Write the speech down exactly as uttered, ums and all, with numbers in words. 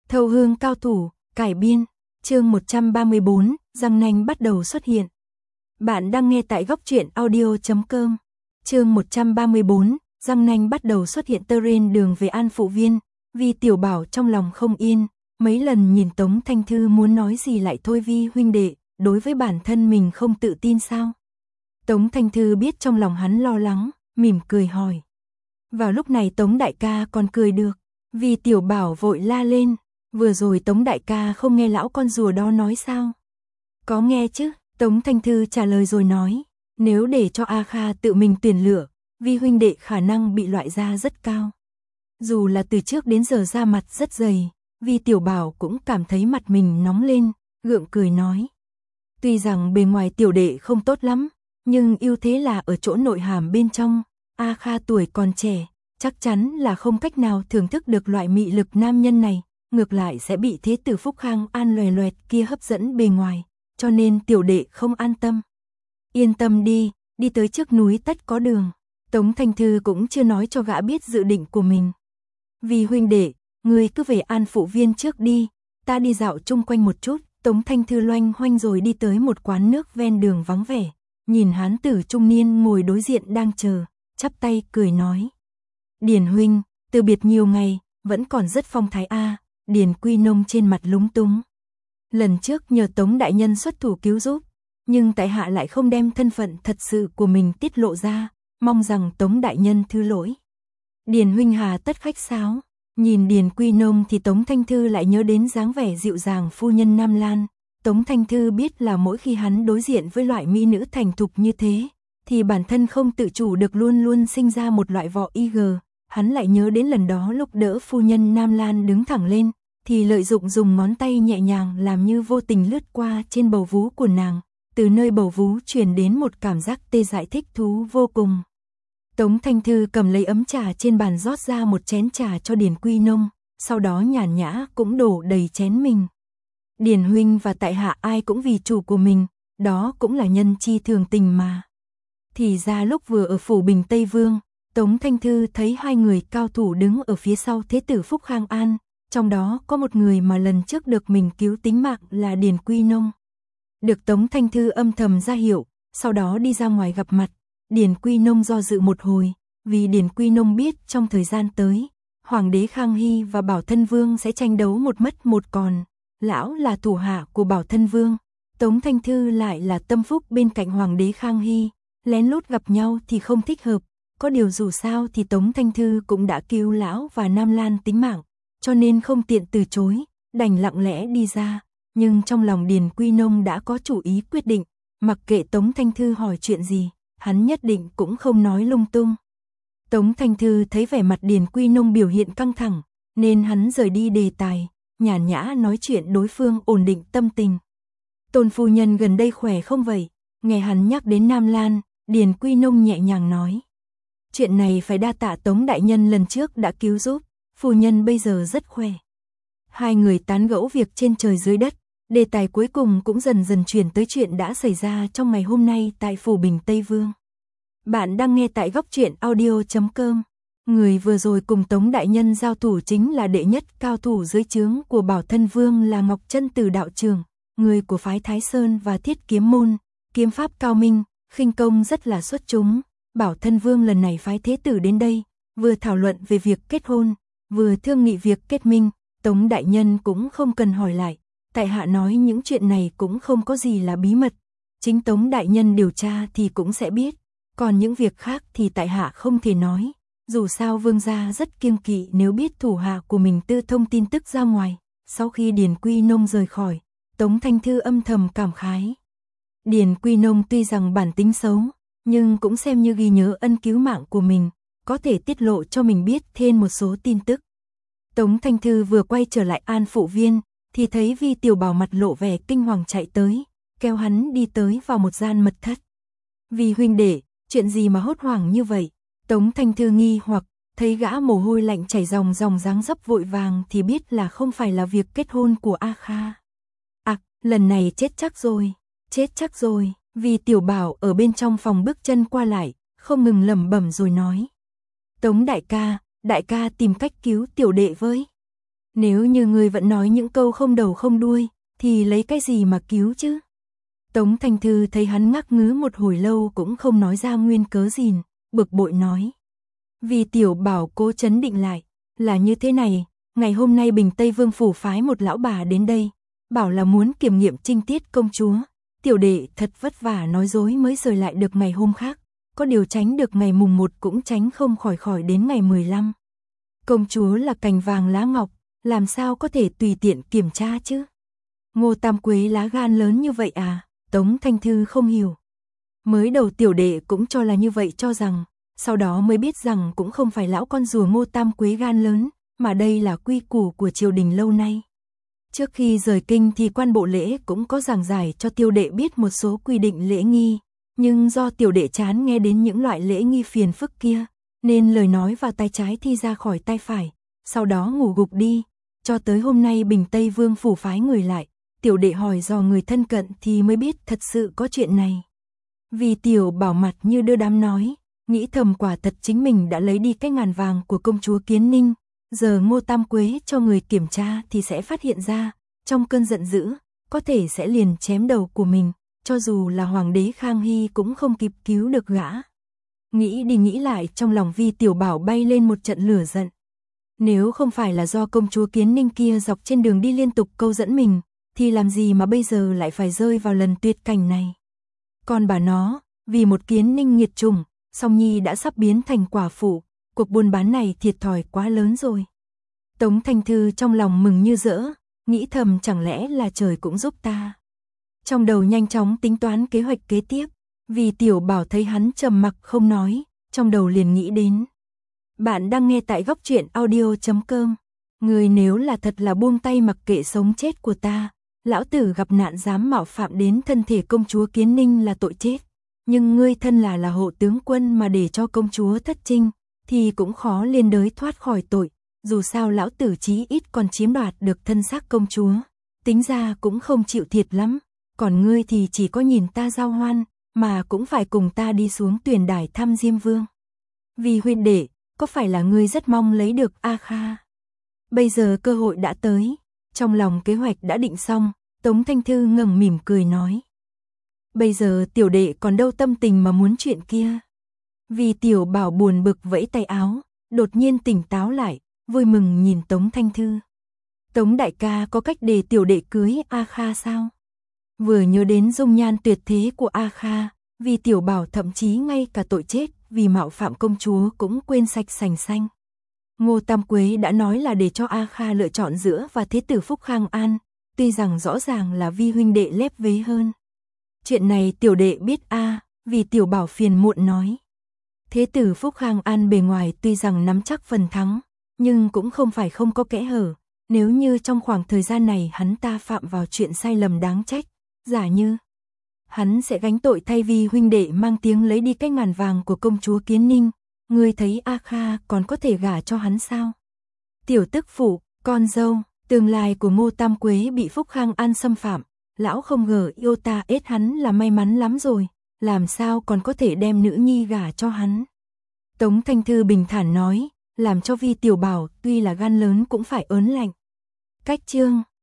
Thâu hương cao thủ, cải biên, chương một trăm ba mươi bốn, răng nanh bắt đầu xuất hiện. Bạn đang nghe tại góc truyện audio chấm com. Chương một trăm ba mươi bốn, răng nanh bắt đầu xuất hiện. Tơ trên đường về An Phụ Viên, Vi Tiểu Bảo trong lòng không yên, mấy lần nhìn Tống Thanh Thư muốn nói gì lại thôi. Vi huynh đệ, đối với bản thân mình không tự tin sao? Tống Thanh Thư biết trong lòng hắn lo lắng, mỉm cười hỏi. Vào lúc này Tống đại ca còn cười được, Vi Tiểu Bảo vội la lên, vừa rồi Tống đại ca không nghe lão con rùa đó nói sao? Có nghe chứ, Tống Thanh Thư trả lời rồi nói, nếu để cho A Kha tự mình tuyển lựa, Vi huynh đệ khả năng bị loại ra rất cao. Dù là từ trước đến giờ da mặt rất dày, Vi Tiểu Bảo cũng cảm thấy mặt mình nóng lên, gượng cười nói. Tuy rằng bề ngoài tiểu đệ không tốt lắm, nhưng ưu thế là ở chỗ nội hàm bên trong. A Kha tuổi còn trẻ, chắc chắn là không cách nào thưởng thức được loại mị lực nam nhân này, ngược lại sẽ bị thế tử Phúc Khang An loè loẹt kia hấp dẫn bề ngoài, cho nên tiểu đệ không an tâm. Yên tâm đi, đi tới trước núi tất có đường. Tống Thanh Thư cũng chưa nói cho gã biết dự định của mình. Vì huynh đệ, ngươi cứ về An Phụ Viên trước đi, ta đi dạo chung quanh một chút. Tống Thanh Thư loanh hoanh rồi đi tới một quán nước ven đường vắng vẻ, nhìn hán tử trung niên ngồi đối diện đang chờ, chắp tay cười nói. Điền huynh, từ biệt nhiều ngày, vẫn còn rất phong thái a. À. Điền Quy Nông trên mặt lúng túng. Lần trước nhờ Tống đại nhân xuất thủ cứu giúp, nhưng tại hạ lại không đem thân phận thật sự của mình tiết lộ ra, mong rằng Tống đại nhân thứ lỗi. Điền huynh hà tất khách sáo. Nhìn Điền Quy Nông thì Tống Thanh Thư lại nhớ đến dáng vẻ dịu dàng phu nhân Nam Lan. Tống Thanh Thư biết là mỗi khi hắn đối diện với loại mỹ nữ thành thục như thế, thì bản thân không tự chủ được luôn luôn sinh ra một loại vọ y gờ. Hắn lại nhớ đến lần đó lúc đỡ phu nhân Nam Lan đứng thẳng lên, thì lợi dụng dùng ngón tay nhẹ nhàng làm như vô tình lướt qua trên bầu vú của nàng, từ nơi bầu vú truyền đến một cảm giác tê dại thích thú vô cùng. Tống Thanh Thư cầm lấy ấm trà trên bàn rót ra một chén trà cho Điền Quy Nông, sau đó nhàn nhã cũng đổ đầy chén mình. Điền huynh và tại hạ ai cũng vì chủ của mình, đó cũng là nhân chi thường tình mà. Thì ra lúc vừa ở phủ Bình Tây Vương, Tống Thanh Thư thấy hai người cao thủ đứng ở phía sau thế tử Phúc Khang An, trong đó có một người mà lần trước được mình cứu tính mạng là Điền Quy Nông. Được Tống Thanh Thư âm thầm ra hiệu, sau đó đi ra ngoài gặp mặt. Điền Quy Nông do dự một hồi, vì Điền Quy Nông biết trong thời gian tới, Hoàng đế Khang Hy và Bảo Thân Vương sẽ tranh đấu một mất một còn. Lão là thủ hạ của Bảo Thân Vương, Tống Thanh Thư lại là tâm phúc bên cạnh Hoàng đế Khang Hy, lén lút gặp nhau thì không thích hợp. Có điều dù sao thì Tống Thanh Thư cũng đã cứu lão và Nam Lan tính mạng, cho nên không tiện từ chối, đành lặng lẽ đi ra. Nhưng trong lòng Điền Quy Nông đã có chủ ý quyết định, mặc kệ Tống Thanh Thư hỏi chuyện gì, hắn nhất định cũng không nói lung tung. Tống Thanh Thư thấy vẻ mặt Điền Quy Nông biểu hiện căng thẳng, nên hắn rời đi đề tài, nhàn nhã nói chuyện đối phương ổn định tâm tình. Tôn phu nhân gần đây khỏe không vậy? Nghe hắn nhắc đến Nam Lan, Điền Quy Nông nhẹ nhàng nói. Chuyện này phải đa tạ Tống đại nhân lần trước đã cứu giúp, phu nhân bây giờ rất khỏe. Hai người tán gẫu việc trên trời dưới đất, đề tài cuối cùng cũng dần dần chuyển tới chuyện đã xảy ra trong ngày hôm nay tại phủ Bình Tây Vương. Bạn đang nghe tại góc truyện audio chấm com. Người vừa rồi cùng Tống đại nhân giao thủ chính là đệ nhất cao thủ dưới trướng của Bảo Thân Vương là Ngọc Chân Tử đạo trưởng, người của phái Thái Sơn và Thiết Kiếm môn, kiếm pháp cao minh, khinh công rất là xuất chúng. Bảo Thân Vương lần này phái thế tử đến đây, vừa thảo luận về việc kết hôn, vừa thương nghị việc kết minh. Tống đại nhân cũng không cần hỏi lại, tại hạ nói những chuyện này cũng không có gì là bí mật, chính Tống đại nhân điều tra thì cũng sẽ biết, còn những việc khác thì tại hạ không thể nói. Dù sao vương gia rất kiêng kỵ nếu biết thủ hạ của mình tư thông tin tức ra ngoài. Sau khi Điền Quy Nông rời khỏi, Tống Thanh Thư âm thầm cảm khái. Điền Quy Nông tuy rằng bản tính xấu, nhưng cũng xem như ghi nhớ ân cứu mạng của mình, có thể tiết lộ cho mình biết thêm một số tin tức. Tống Thanh Thư vừa quay trở lại An Phụ Viên, thì thấy Vi Tiểu Bảo mặt lộ vẻ kinh hoàng chạy tới, kéo hắn đi tới vào một gian mật thất. Vi huynh đệ, chuyện gì mà hốt hoảng như vậy? Tống Thanh Thư nghi hoặc, thấy gã mồ hôi lạnh chảy ròng ròng dáng dấp vội vàng thì biết là không phải là việc kết hôn của A Kha. À, lần này chết chắc rồi, chết chắc rồi. Vi Tiểu Bảo ở bên trong phòng bước chân qua lại, không ngừng lẩm bẩm rồi nói. Tống đại ca, đại ca tìm cách cứu tiểu đệ với. Nếu như ngươi vẫn nói những câu không đầu không đuôi, thì lấy cái gì mà cứu chứ? Tống Thanh Thư thấy hắn ngắc ngứ một hồi lâu cũng không nói ra nguyên cớ gì, bực bội nói. Vì tiểu bảo cố chấn định lại, là như thế này, ngày hôm nay Bình Tây Vương phủ phái một lão bà đến đây, bảo là muốn kiểm nghiệm trinh tiết công chúa. Tiểu đệ thật vất vả nói dối mới rời lại được ngày hôm khác, có điều tránh được ngày mùng một cũng tránh không khỏi khỏi đến ngày mười lăm. Công chúa là cành vàng lá ngọc, làm sao có thể tùy tiện kiểm tra chứ? Ngô Tam Quế lá gan lớn như vậy à? Tống Thanh Thư không hiểu. Mới đầu tiểu đệ cũng cho là như vậy cho rằng, sau đó mới biết rằng cũng không phải lão con rùa Ngô Tam Quế gan lớn, mà đây là quy củ của triều đình lâu nay. Trước khi rời kinh thì quan bộ lễ cũng có giảng giải cho tiểu đệ biết một số quy định lễ nghi, nhưng do tiểu đệ chán nghe đến những loại lễ nghi phiền phức kia, nên lời nói vào tai trái thi ra khỏi tai phải, sau đó ngủ gục đi, cho tới hôm nay Bình Tây Vương phủ phái người lại, tiểu đệ hỏi dò người thân cận thì mới biết thật sự có chuyện này. Vì tiểu bảo mặt như đưa đám nói, nghĩ thầm quả thật chính mình đã lấy đi cái ngàn vàng của công chúa Kiến Ninh, giờ Ngô Tam Quế cho người kiểm tra thì sẽ phát hiện ra, trong cơn giận dữ, có thể sẽ liền chém đầu của mình, cho dù là hoàng đế Khang Hy cũng không kịp cứu được gã. Nghĩ đi nghĩ lại trong lòng Vi tiểu bảo bay lên một trận lửa giận. Nếu không phải là do công chúa Kiến Ninh kia dọc trên đường đi liên tục câu dẫn mình, thì làm gì mà bây giờ lại phải rơi vào lần tuyệt cảnh này. Còn bà nó, vì một Kiến Ninh nghiệt chủng, Song Nhi đã sắp biến thành quả phụ, cuộc buôn bán này thiệt thòi quá lớn rồi. Tống Thanh Thư trong lòng mừng như rỡ, nghĩ thầm chẳng lẽ là trời cũng giúp ta. Trong đầu nhanh chóng tính toán kế hoạch kế tiếp, vì tiểu bảo thấy hắn trầm mặc không nói, trong đầu liền nghĩ đến. Bạn đang nghe tại góc truyện audio chấm com. Người nếu là thật là buông tay mặc kệ sống chết của ta, lão tử gặp nạn dám mạo phạm đến thân thể công chúa Kiến Ninh là tội chết. Nhưng ngươi thân là là hộ tướng quân mà để cho công chúa thất trinh, thì cũng khó liên đới thoát khỏi tội. Dù sao lão tử chí ít còn chiếm đoạt được thân xác công chúa, tính ra cũng không chịu thiệt lắm. Còn ngươi thì chỉ có nhìn ta giao hoan, mà cũng phải cùng ta đi xuống tuyển đài thăm Diêm Vương. Vì huynh đệ, có phải là ngươi rất mong lấy được A Kha? Bây giờ cơ hội đã tới, trong lòng kế hoạch đã định xong, Tống Thanh Thư ngẩng mỉm cười nói. Bây giờ tiểu đệ còn đâu tâm tình mà muốn chuyện kia. Vì tiểu bảo buồn bực vẫy tay áo, đột nhiên tỉnh táo lại, vui mừng nhìn Tống Thanh Thư. Tống đại ca có cách để tiểu đệ cưới A Kha sao? Vừa nhớ đến dung nhan tuyệt thế của A Kha, vì tiểu bảo thậm chí ngay cả tội chết vì mạo phạm công chúa cũng quên sạch sành xanh. Ngô Tam Quế đã nói là để cho A Kha lựa chọn giữa và thế tử Phúc Khang An, tuy rằng rõ ràng là vi huynh đệ lép vế hơn. Chuyện này tiểu đệ biết a, à, vì tiểu bảo phiền muộn nói. Thế tử Phúc Khang An bề ngoài tuy rằng nắm chắc phần thắng, nhưng cũng không phải không có kẽ hở. Nếu như trong khoảng thời gian này hắn ta phạm vào chuyện sai lầm đáng trách, giả như hắn sẽ gánh tội thay vì huynh đệ mang tiếng lấy đi cái ngàn vàng của công chúa Kiến Ninh. Ngươi thấy A Kha còn có thể gả cho hắn sao? Tiểu tức phụ, con dâu, tương lai của Ngô Tam Quế bị Phúc Khang An xâm phạm, lão không ngờ yêu ta ết hắn là may mắn lắm rồi, làm sao còn có thể đem nữ nhi gả cho hắn. Tống Thanh Thư bình thản nói, làm cho Vi tiểu bảo tuy là gan lớn cũng phải ớn lạnh. Cách chương